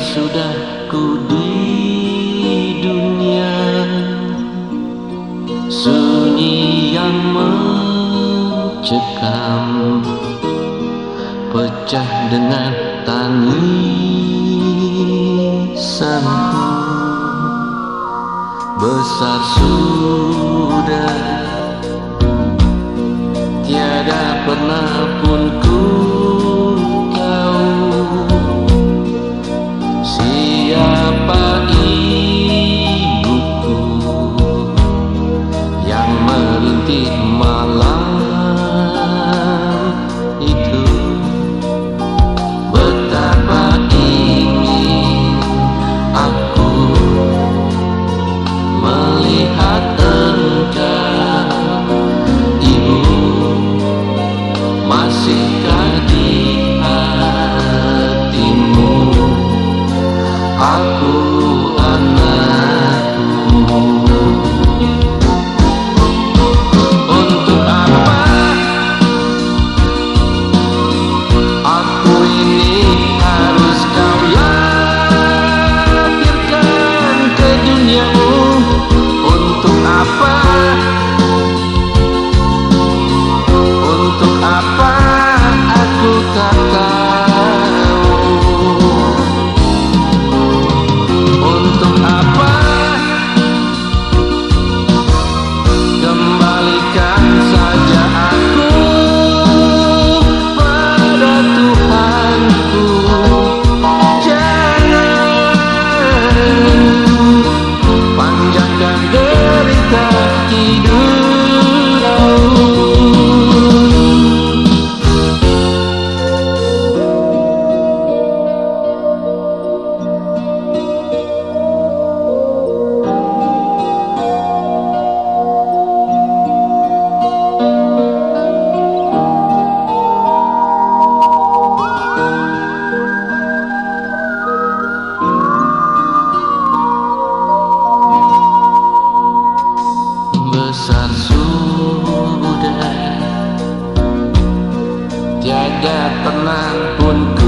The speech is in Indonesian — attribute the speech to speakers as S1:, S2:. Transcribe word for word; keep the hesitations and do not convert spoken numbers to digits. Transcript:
S1: sudah ku di dunia, sunyi yang mencekam, pecah dengan tangisanku. Besar sudah, tiada pernah pun ku tahu siapa ibuku yang merintih malam itu. Betapa ingin aku melihat engkau, Ibu, masihkah di hatimu aku anakmu? Untuk apa aku ini harus kau lahirkan ke duniamu? Untuk apa? Untuk apa aku tak tahu? Untuk apa? Kembalikan saja aku pada Tuhanku. Jangan panjangkan derita hidupku. Besar sudah, tiada tenang pun